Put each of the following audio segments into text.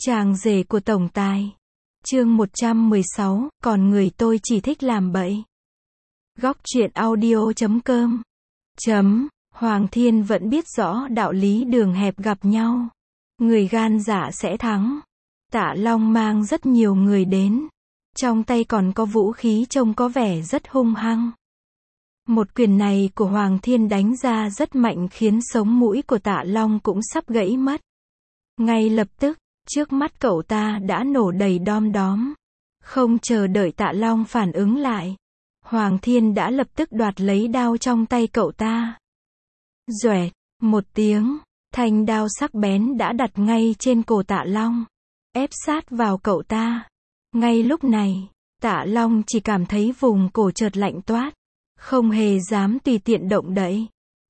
Chàng rể của tổng tài. Chương 116, còn người tôi chỉ thích làm bậy. Góc truyện audio.com. Hoàng Thiên vẫn biết rõ đạo lý đường hẹp gặp nhau. Người gan dạ sẽ thắng. Tạ Long mang rất nhiều người đến. Trong tay còn có vũ khí trông có vẻ rất hung hăng. Một quyền này của Hoàng Thiên đánh ra rất mạnh khiến sống mũi của Tạ Long cũng sắp gãy mất. Ngay lập tức, trước mắt cậu ta đã nổ đầy đom đóm. Không chờ đợi Tạ Long phản ứng lại, Hoàng Thiên đã lập tức đoạt lấy đao trong tay cậu ta. Doẹt, một tiếng, thanh đao sắc bén đã đặt ngay trên cổ Tạ Long, ép sát vào cậu ta. Ngay lúc này, Tạ Long chỉ cảm thấy vùng cổ chợt lạnh toát, không hề dám tùy tiện động đậy.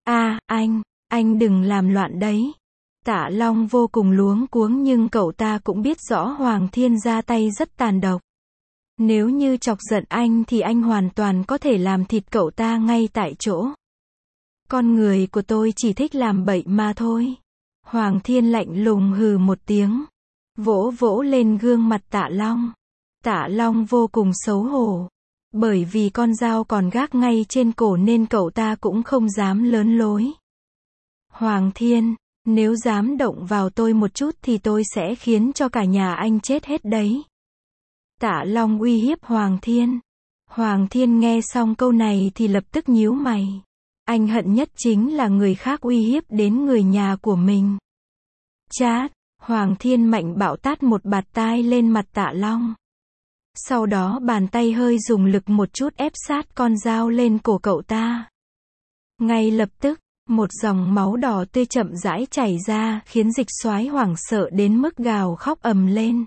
Anh đừng làm loạn đấy. Tạ Long vô cùng luống cuống nhưng cậu ta cũng biết rõ Hoàng Thiên ra tay rất tàn độc. Nếu như chọc giận anh thì anh hoàn toàn có thể làm thịt cậu ta ngay tại chỗ. Con người của tôi chỉ thích làm bậy mà thôi. Hoàng Thiên lạnh lùng hừ một tiếng, vỗ vỗ lên gương mặt Tạ Long. Tạ Long vô cùng xấu hổ. Bởi vì con dao còn gác ngay trên cổ nên cậu ta cũng không dám lớn lối. Hoàng Thiên, nếu dám động vào tôi một chút thì tôi sẽ khiến cho cả nhà anh chết hết đấy. Tạ Long uy hiếp Hoàng Thiên. Hoàng Thiên nghe xong câu này thì lập tức nhíu mày. Anh hận nhất chính là người khác uy hiếp đến người nhà của mình. Chát, Hoàng Thiên mạnh bạo tát một bạt tai lên mặt Tạ Long. Sau đó bàn tay hơi dùng lực một chút ép sát con dao lên cổ cậu ta. Ngay lập tức, một dòng máu đỏ tươi chậm rãi chảy ra khiến Dịch Soái hoảng sợ đến mức gào khóc ầm lên.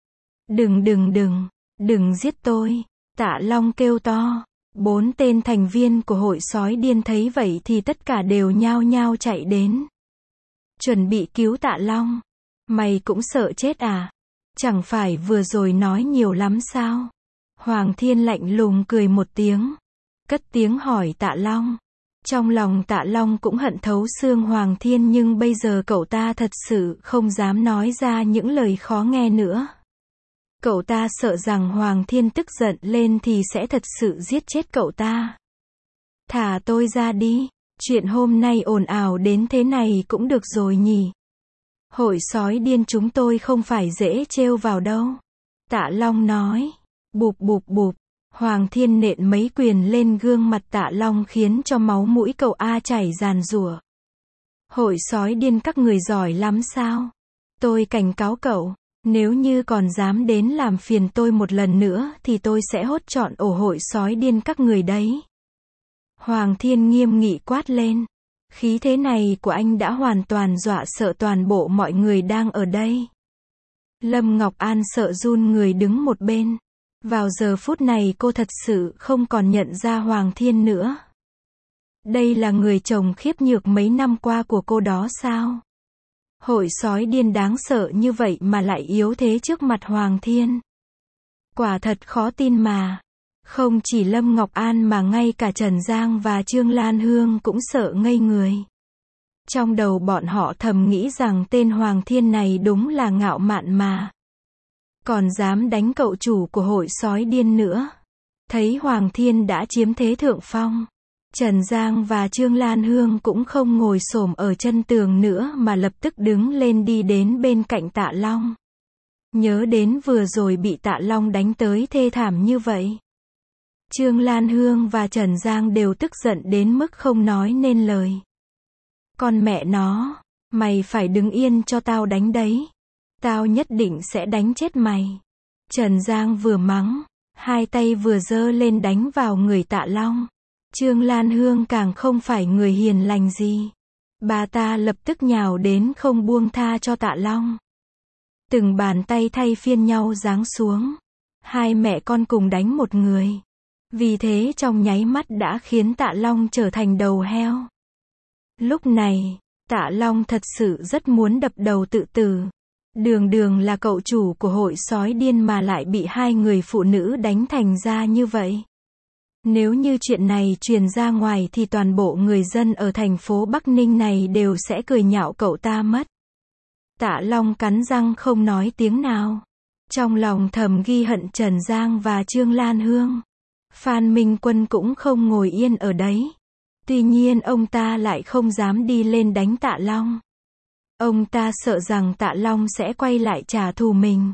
Đừng giết tôi, Tạ Long kêu to. 4 tên thành viên của hội sói điên thấy vậy thì tất cả đều nhao nhao chạy đến. Chuẩn bị cứu Tạ Long. Mày cũng sợ chết à? Chẳng phải vừa rồi nói nhiều lắm sao? Hoàng Thiên lạnh lùng cười một tiếng, cất tiếng hỏi Tạ Long. Trong lòng Tạ Long cũng hận thấu xương Hoàng Thiên nhưng bây giờ cậu ta thật sự không dám nói ra những lời khó nghe nữa. Cậu ta sợ rằng Hoàng Thiên tức giận lên thì sẽ thật sự giết chết cậu ta. Thả tôi ra đi, chuyện hôm nay ồn ào đến thế này cũng được rồi nhỉ. Hội sói điên chúng tôi không phải dễ trêu vào đâu. Tạ Long nói. Bụp bụp bụp. Hoàng Thiên nện mấy quyền lên gương mặt Tạ Long khiến cho máu mũi cậu chảy ràn rủa. Hội sói điên các người giỏi lắm sao? Tôi cảnh cáo cậu, nếu như còn dám đến làm phiền tôi một lần nữa thì tôi sẽ hốt trọn ổ hội sói điên các người đấy. Hoàng Thiên nghiêm nghị quát lên. Khí thế này của anh đã hoàn toàn dọa sợ toàn bộ mọi người đang ở đây. Lâm Ngọc An sợ run người đứng một bên. Vào giờ phút này cô thật sự không còn nhận ra Hoàng Thiên nữa. Đây là người chồng khiếp nhược mấy năm qua của cô đó sao? Hội sói điên đáng sợ như vậy mà lại yếu thế trước mặt Hoàng Thiên. Quả thật khó tin mà. Không chỉ Lâm Ngọc An mà ngay cả Trần Giang và Trương Lan Hương cũng sợ ngây người. Trong đầu bọn họ thầm nghĩ rằng tên Hoàng Thiên này đúng là ngạo mạn mà. Còn dám đánh cậu chủ của hội sói điên nữa. Thấy Hoàng Thiên đã chiếm thế thượng phong, Trần Giang và Trương Lan Hương cũng không ngồi xổm ở chân tường nữa mà lập tức đứng lên đi đến bên cạnh Tạ Long. Nhớ đến vừa rồi bị Tạ Long đánh tới thê thảm như vậy. Trương Lan Hương và Trần Giang đều tức giận đến mức không nói nên lời. Con mẹ nó, mày phải đứng yên cho tao đánh đấy. Tao nhất định sẽ đánh chết mày. Trần Giang vừa mắng, hai tay vừa giơ lên đánh vào người Tạ Long. Trương Lan Hương càng không phải người hiền lành gì. Bà ta lập tức nhào đến không buông tha cho Tạ Long. Từng bàn tay thay phiên nhau giáng xuống. Hai mẹ con cùng đánh một người. Vì thế trong nháy mắt đã khiến Tạ Long trở thành đầu heo. Lúc này, Tạ Long thật sự rất muốn đập đầu tự tử. Đường là cậu chủ của hội sói điên mà lại bị hai người phụ nữ đánh thành ra như vậy. Nếu như chuyện này truyền ra ngoài thì toàn bộ người dân ở thành phố Bắc Ninh này đều sẽ cười nhạo cậu ta mất. Tạ Long cắn răng không nói tiếng nào. Trong lòng thầm ghi hận Trần Giang và Trương Lan Hương. Phan Minh Quân cũng không ngồi yên ở đấy. Tuy nhiên ông ta lại không dám đi lên đánh Tạ Long. Ông ta sợ rằng Tạ Long sẽ quay lại trả thù mình.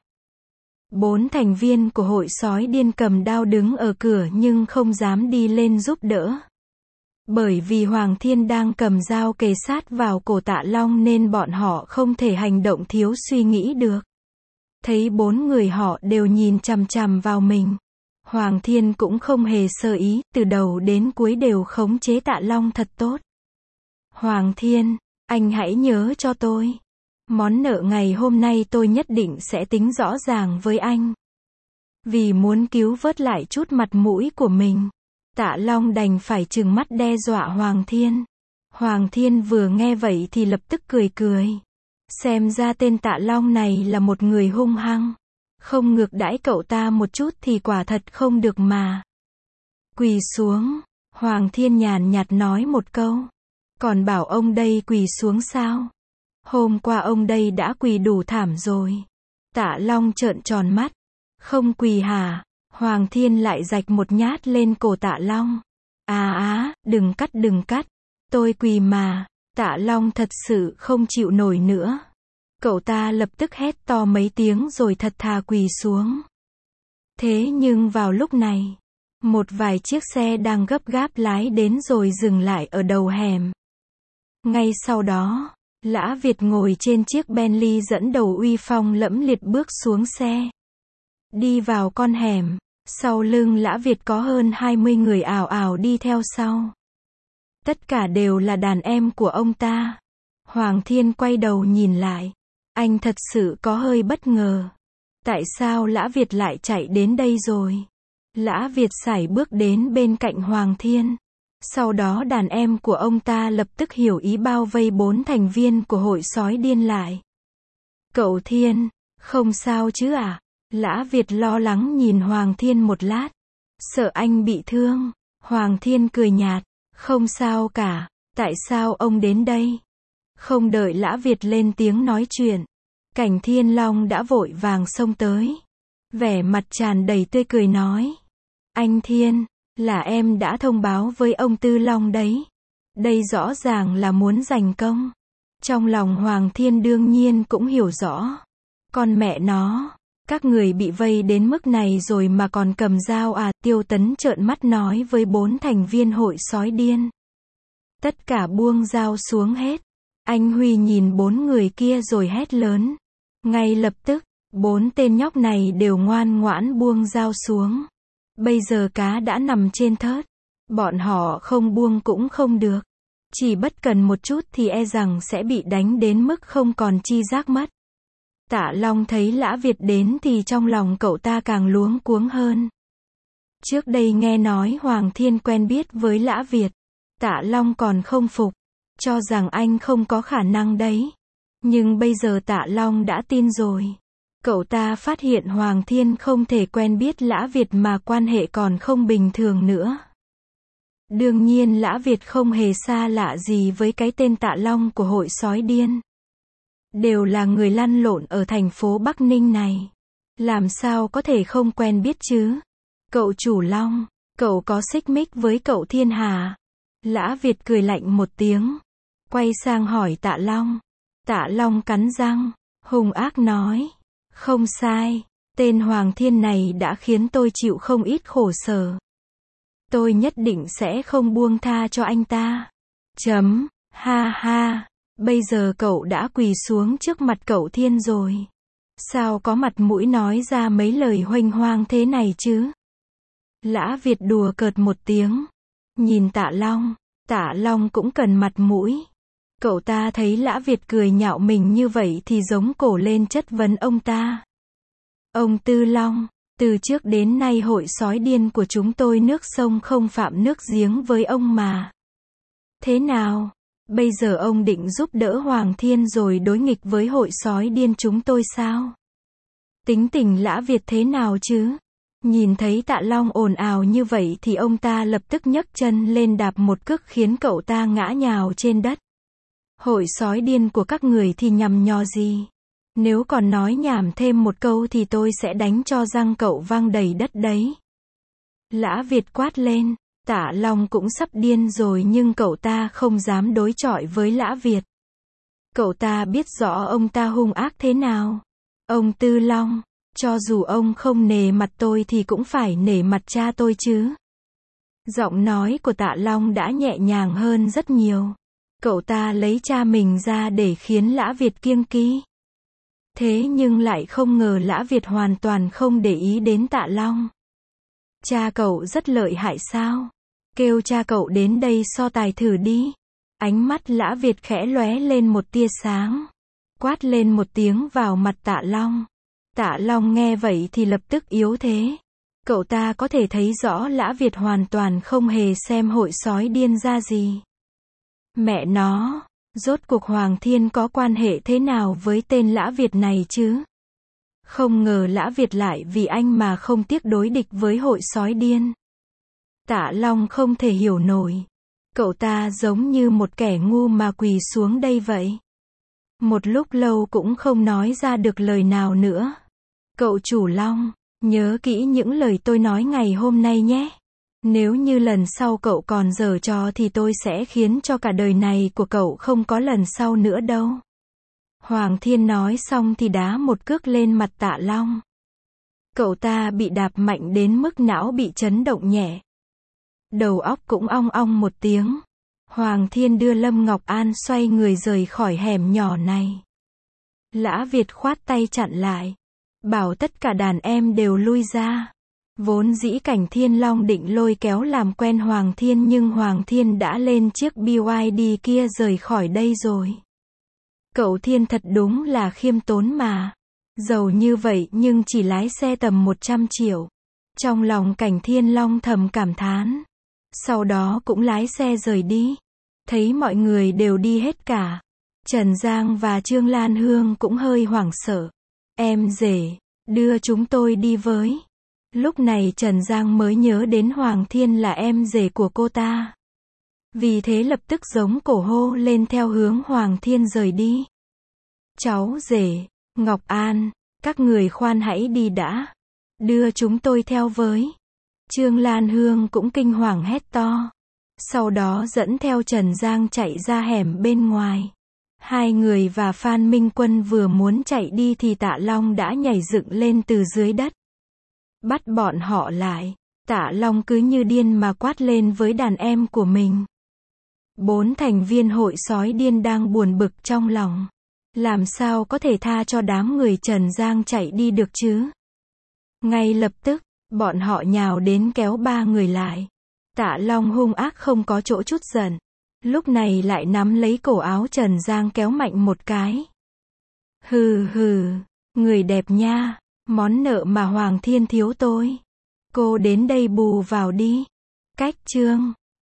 4 thành viên của hội sói điên cầm đao đứng ở cửa nhưng không dám đi lên giúp đỡ. Bởi vì Hoàng Thiên đang cầm dao kề sát vào cổ Tạ Long nên bọn họ không thể hành động thiếu suy nghĩ được. Thấy 4 người họ đều nhìn chằm chằm vào mình. Hoàng Thiên cũng không hề sơ ý, từ đầu đến cuối đều khống chế Tạ Long thật tốt. Hoàng Thiên, anh hãy nhớ cho tôi. Món nợ ngày hôm nay tôi nhất định sẽ tính rõ ràng với anh. Vì muốn cứu vớt lại chút mặt mũi của mình, Tạ Long đành phải trừng mắt đe dọa Hoàng Thiên. Hoàng Thiên vừa nghe vậy thì lập tức cười cười. Xem ra tên Tạ Long này là một người hung hăng. Không ngược đãi cậu ta một chút thì quả thật không được mà. Quỳ xuống, Hoàng Thiên nhàn nhạt nói một câu. Còn bảo ông đây quỳ xuống sao? Hôm qua ông đây đã quỳ đủ thảm rồi. Tạ Long trợn tròn mắt. Không quỳ hả? Hoàng Thiên lại rạch một nhát lên cổ Tạ Long. Đừng cắt. Tôi quỳ mà. Tạ Long thật sự không chịu nổi nữa. Cậu ta lập tức hét to mấy tiếng rồi thật thà quỳ xuống. Thế nhưng vào lúc này, một vài chiếc xe đang gấp gáp lái đến rồi dừng lại ở đầu hẻm. Ngay sau đó, Lã Việt ngồi trên chiếc Bentley dẫn đầu uy phong lẫm liệt bước xuống xe. Đi vào con hẻm, sau lưng Lã Việt có hơn 20 người ào ào đi theo sau. Tất cả đều là đàn em của ông ta. Hoàng Thiên quay đầu nhìn lại. Anh thật sự có hơi bất ngờ. Tại sao Lã Việt lại chạy đến đây rồi? Lã Việt sải bước đến bên cạnh Hoàng Thiên. Sau đó đàn em của ông ta lập tức hiểu ý bao vây 4 thành viên của hội sói điên lại. Cậu Thiên, không sao chứ à? Lã Việt lo lắng nhìn Hoàng Thiên một lát. Sợ anh bị thương. Hoàng Thiên cười nhạt. Không sao cả. Tại sao ông đến đây? Không đợi Lã Việt lên tiếng nói chuyện, Cảnh Thiên Long đã vội vàng xông tới. Vẻ mặt tràn đầy tươi cười nói. Anh Thiên, là em đã thông báo với ông Tư Long đấy. Đây rõ ràng là muốn giành công. Trong lòng Hoàng Thiên đương nhiên cũng hiểu rõ. Con mẹ nó, các người bị vây đến mức này rồi mà còn cầm dao à? Tiêu Tấn trợn mắt nói với 4 thành viên hội sói điên. Tất cả buông dao xuống hết. Anh Huy nhìn 4 người kia rồi hét lớn. Ngay lập tức, 4 tên nhóc này đều ngoan ngoãn buông dao xuống. Bây giờ cá đã nằm trên thớt. Bọn họ không buông cũng không được. Chỉ bất cần một chút thì e rằng sẽ bị đánh đến mức không còn chi giác mất. Tạ Long thấy Lã Việt đến thì trong lòng cậu ta càng luống cuống hơn. Trước đây nghe nói Hoàng Thiên quen biết với Lã Việt. Tạ Long còn không phục. Cho rằng anh không có khả năng đấy. Nhưng bây giờ Tạ Long đã tin rồi. Cậu ta phát hiện Hoàng Thiên không thể quen biết Lã Việt mà quan hệ còn không bình thường nữa. Đương nhiên Lã Việt không hề xa lạ gì với cái tên Tạ Long của hội sói điên. Đều là người lăn lộn ở thành phố Bắc Ninh này. Làm sao có thể không quen biết chứ? Cậu chủ Long, cậu có xích mích với cậu Thiên hà? Lã Việt cười lạnh một tiếng. Quay sang hỏi Tạ Long. Tạ Long cắn răng, hung ác nói. Không sai, tên Hoàng Thiên này đã khiến tôi chịu không ít khổ sở. Tôi nhất định sẽ không buông tha cho anh ta. Ha ha, bây giờ cậu đã quỳ xuống trước mặt cậu Thiên rồi. Sao có mặt mũi nói ra mấy lời huênh hoang thế này chứ? Lã Việt đùa cợt một tiếng. Nhìn Tạ Long cũng cần mặt mũi. Cậu ta thấy Lã Việt cười nhạo mình như vậy thì giống cổ lên chất vấn ông ta. Ông Tư Long, từ trước đến nay hội sói điên của chúng tôi nước sông không phạm nước giếng với ông mà. Thế nào? Bây giờ ông định giúp đỡ Hoàng Thiên rồi đối nghịch với hội sói điên chúng tôi sao? Tính tình Lã Việt thế nào chứ? Nhìn thấy Tạ Long ồn ào như vậy thì ông ta lập tức nhấc chân lên đạp một cước khiến cậu ta ngã nhào trên đất. Hội sói điên của các người thì nhằm nhò gì? Nếu còn nói nhảm thêm một câu thì tôi sẽ đánh cho răng cậu văng đầy đất đấy. Lã Việt quát lên. Tạ Long cũng sắp điên rồi nhưng cậu ta không dám đối chọi với Lã Việt. Cậu ta biết rõ ông ta hung ác thế nào. Ông Tư Long, cho dù ông không nể mặt tôi thì cũng phải nể mặt cha tôi chứ. Giọng nói của Tạ Long đã nhẹ nhàng hơn rất nhiều. Cậu ta lấy cha mình ra để khiến Lã Việt kiêng kỵ. Thế nhưng lại không ngờ Lã Việt hoàn toàn không để ý đến Tạ Long. Cha cậu rất lợi hại sao? Kêu cha cậu đến đây so tài thử đi. Ánh mắt Lã Việt khẽ lóe lên một tia sáng. Quát lên một tiếng vào mặt Tạ Long. Tạ Long nghe vậy thì lập tức yếu thế. Cậu ta có thể thấy rõ Lã Việt hoàn toàn không hề xem hội sói điên ra gì. Mẹ nó, rốt cuộc Hoàng Thiên có quan hệ thế nào với tên Lã Việt này chứ? Không ngờ Lã Việt lại vì anh mà không tiếc đối địch với hội sói điên. Tạ Long không thể hiểu nổi. Cậu ta giống như một kẻ ngu mà quỳ xuống đây vậy. Một lúc lâu cũng không nói ra được lời nào nữa. Cậu chủ Long, nhớ kỹ những lời tôi nói ngày hôm nay nhé. Nếu như lần sau cậu còn giở trò thì tôi sẽ khiến cho cả đời này của cậu không có lần sau nữa đâu. Hoàng Thiên nói xong thì đá một cước lên mặt Tạ Long. Cậu ta bị đạp mạnh đến mức não bị chấn động nhẹ. Đầu óc cũng ong ong một tiếng. Hoàng Thiên đưa Lâm Ngọc An xoay người rời khỏi hẻm nhỏ này. Lã Việt khoát tay chặn lại. Bảo tất cả đàn em đều lui ra. Vốn dĩ Cảnh Thiên Long định lôi kéo làm quen Hoàng Thiên nhưng Hoàng Thiên đã lên chiếc BYD kia rời khỏi đây rồi. Cậu Thiên thật đúng là khiêm tốn mà. Giàu như vậy nhưng chỉ lái xe tầm 100 triệu. Trong lòng Cảnh Thiên Long thầm cảm thán. Sau đó cũng lái xe rời đi. Thấy mọi người đều đi hết cả. Trần Giang và Trương Lan Hương cũng hơi hoảng sợ. Em rể, đưa chúng tôi đi với. Lúc này Trần Giang mới nhớ đến Hoàng Thiên là em rể của cô ta. Vì thế lập tức giống cổ hô lên theo hướng Hoàng Thiên rời đi. Cháu rể, Ngọc An, các người khoan hãy đi đã. Đưa chúng tôi theo với. Trương Lan Hương cũng kinh hoàng hét to. Sau đó dẫn theo Trần Giang chạy ra hẻm bên ngoài. Hai người và Phan Minh Quân vừa muốn chạy đi thì Tạ Long đã nhảy dựng lên từ dưới đất. Bắt bọn họ lại. Tạ Long cứ như điên mà quát lên với đàn em của mình. 4 thành viên hội sói điên đang buồn bực trong lòng. Làm sao có thể tha cho đám người Trần Giang chạy đi được chứ? Ngay lập tức, bọn họ nhào đến kéo 3 người lại. Tạ Long hung ác không có chỗ chút giận. Lúc này lại nắm lấy cổ áo Trần Giang kéo mạnh một cái. Hừ hừ, người đẹp nha, món nợ mà Hoàng Thiên thiếu tôi. Cô đến đây bù vào đi. Cách chương